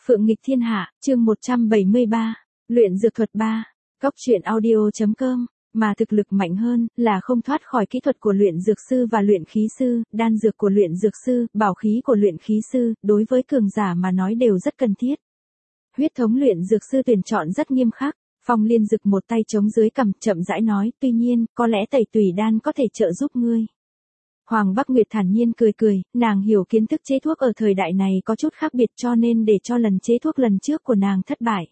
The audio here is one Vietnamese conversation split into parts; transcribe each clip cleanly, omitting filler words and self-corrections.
Phượng nghịch thiên hạ, chương 173, luyện dược thuật 3, Cốc truyện audio.com, mà thực lực mạnh hơn, là không thoát khỏi kỹ thuật của luyện dược sư và luyện khí sư, đan dược của luyện dược sư, bảo khí của luyện khí sư, đối với cường giả mà nói đều rất cần thiết. Huyết thống luyện dược sư tuyển chọn rất nghiêm khắc, Phong Liên Dực một tay chống dưới cằm, chậm rãi nói, tuy nhiên, có lẽ tẩy tùy đan có thể trợ giúp ngươi. Hoàng Bắc Nguyệt thản nhiên cười cười, nàng hiểu kiến thức chế thuốc ở thời đại này có chút khác biệt cho nên để cho lần chế thuốc lần trước của nàng thất bại.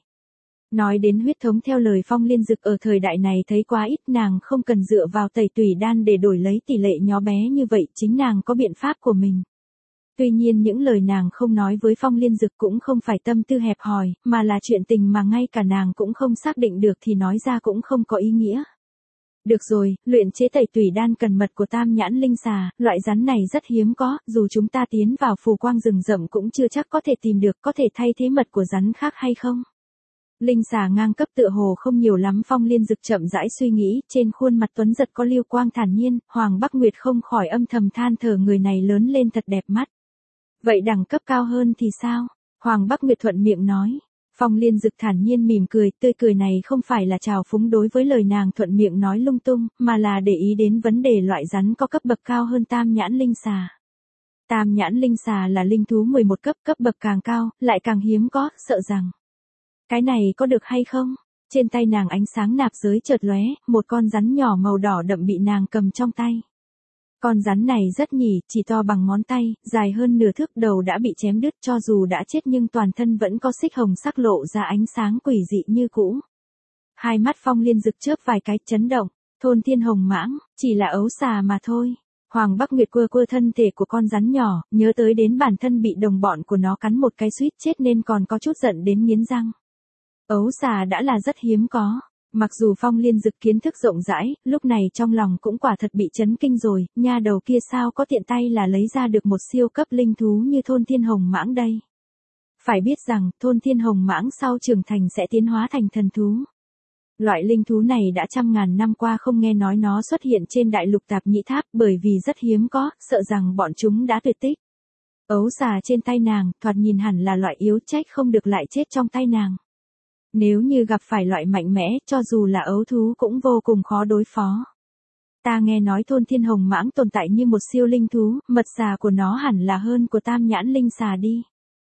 Nói đến huyết thống theo lời Phong Liên Dực ở thời đại này thấy quá ít, nàng không cần dựa vào tẩy tùy đan để đổi lấy tỷ lệ nhỏ bé như vậy, chính nàng có biện pháp của mình. Tuy nhiên những lời nàng không nói với Phong Liên Dực cũng không phải tâm tư hẹp hòi, mà là chuyện tình mà ngay cả nàng cũng không xác định được thì nói ra cũng không có ý nghĩa. Được rồi, luyện chế tẩy tùy đan cần mật của tam nhãn linh xà, loại rắn này rất hiếm có, dù chúng ta tiến vào phù quang rừng rậm cũng chưa chắc có thể tìm được, có thể thay thế mật của rắn khác hay không? Linh xà ngang cấp tựa hồ không nhiều lắm. Phong Liên Dực chậm rãi suy nghĩ, trên khuôn mặt tuấn giật có lưu quang thản nhiên, Hoàng Bắc Nguyệt không khỏi âm thầm than thở, người này lớn lên thật đẹp mắt. Vậy đẳng cấp cao hơn thì sao? Hoàng Bắc Nguyệt thuận miệng nói. Phong Liên Dực thản nhiên mỉm cười, tươi cười này không phải là trào phúng đối với lời nàng thuận miệng nói lung tung, mà là để ý đến vấn đề loại rắn có cấp bậc cao hơn tam nhãn linh xà. Tam nhãn linh xà là linh thú 11 cấp, cấp bậc càng cao, lại càng hiếm có, sợ rằng. Cái này có được hay không? Trên tay nàng ánh sáng nạp giới chợt lóe, một con rắn nhỏ màu đỏ đậm bị nàng cầm trong tay. Con rắn này rất nhỉ, chỉ to bằng ngón tay, dài hơn nửa thước, đầu đã bị chém đứt, cho dù đã chết nhưng toàn thân vẫn có xích hồng sắc lộ ra ánh sáng quỷ dị như cũ. Hai mắt Phong Liên Dực chớp vài cái, chấn động, thôn thiên hồng mãng, chỉ là ấu xà mà thôi. Hoàng Bắc Nguyệt quơ quơ thân thể của con rắn nhỏ, nhớ tới đến bản thân bị đồng bọn của nó cắn một cái suýt chết nên còn có chút giận đến nghiến răng. Ấu xà đã là rất hiếm có. Mặc dù Phong Liên Dực kiến thức rộng rãi, lúc này trong lòng cũng quả thật bị chấn kinh rồi, nha đầu kia sao có tiện tay là lấy ra được một siêu cấp linh thú như thôn thiên hồng mãng đây. Phải biết rằng, thôn thiên hồng mãng sau trưởng thành sẽ tiến hóa thành thần thú. Loại linh thú này đã trăm ngàn năm qua không nghe nói nó xuất hiện trên đại lục Tạp Nhĩ Tháp, bởi vì rất hiếm có, sợ rằng bọn chúng đã tuyệt tích. Ấu xà trên tay nàng, thoạt nhìn hẳn là loại yếu, trách không được lại chết trong tay nàng. Nếu như gặp phải loại mạnh mẽ, cho dù là ấu thú cũng vô cùng khó đối phó. Ta nghe nói thôn thiên hồng mãng tồn tại như một siêu linh thú, mật xà của nó hẳn là hơn của tam nhãn linh xà đi.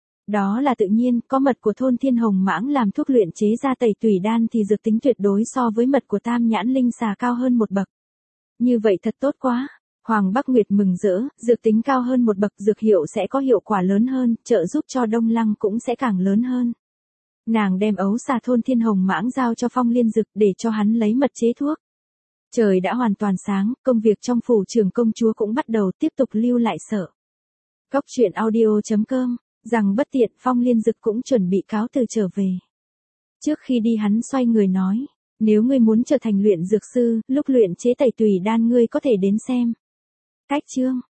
Đó là tự nhiên, có mật của thôn thiên hồng mãng làm thuốc luyện chế ra tẩy tùy đan thì dược tính tuyệt đối so với mật của tam nhãn linh xà cao hơn một bậc. Như vậy thật tốt quá. Hoàng Bắc Nguyệt mừng rỡ, dược tính cao hơn một bậc, dược hiệu sẽ có hiệu quả lớn hơn, trợ giúp cho Đông Lăng cũng sẽ càng lớn hơn. Nàng đem ấu xà thôn thiên hồng mãng giao cho Phong Liên Dực để cho hắn lấy mật chế thuốc. Trời đã hoàn toàn sáng, công việc trong phủ trưởng công chúa cũng bắt đầu, tiếp tục lưu lại sở. Cốc truyện audio.com, rằng bất tiện, Phong Liên Dực cũng chuẩn bị cáo từ trở về. Trước khi đi hắn xoay người nói, nếu ngươi muốn trở thành luyện dược sư, lúc luyện chế tẩy tùy đan ngươi có thể đến xem. Cách chương.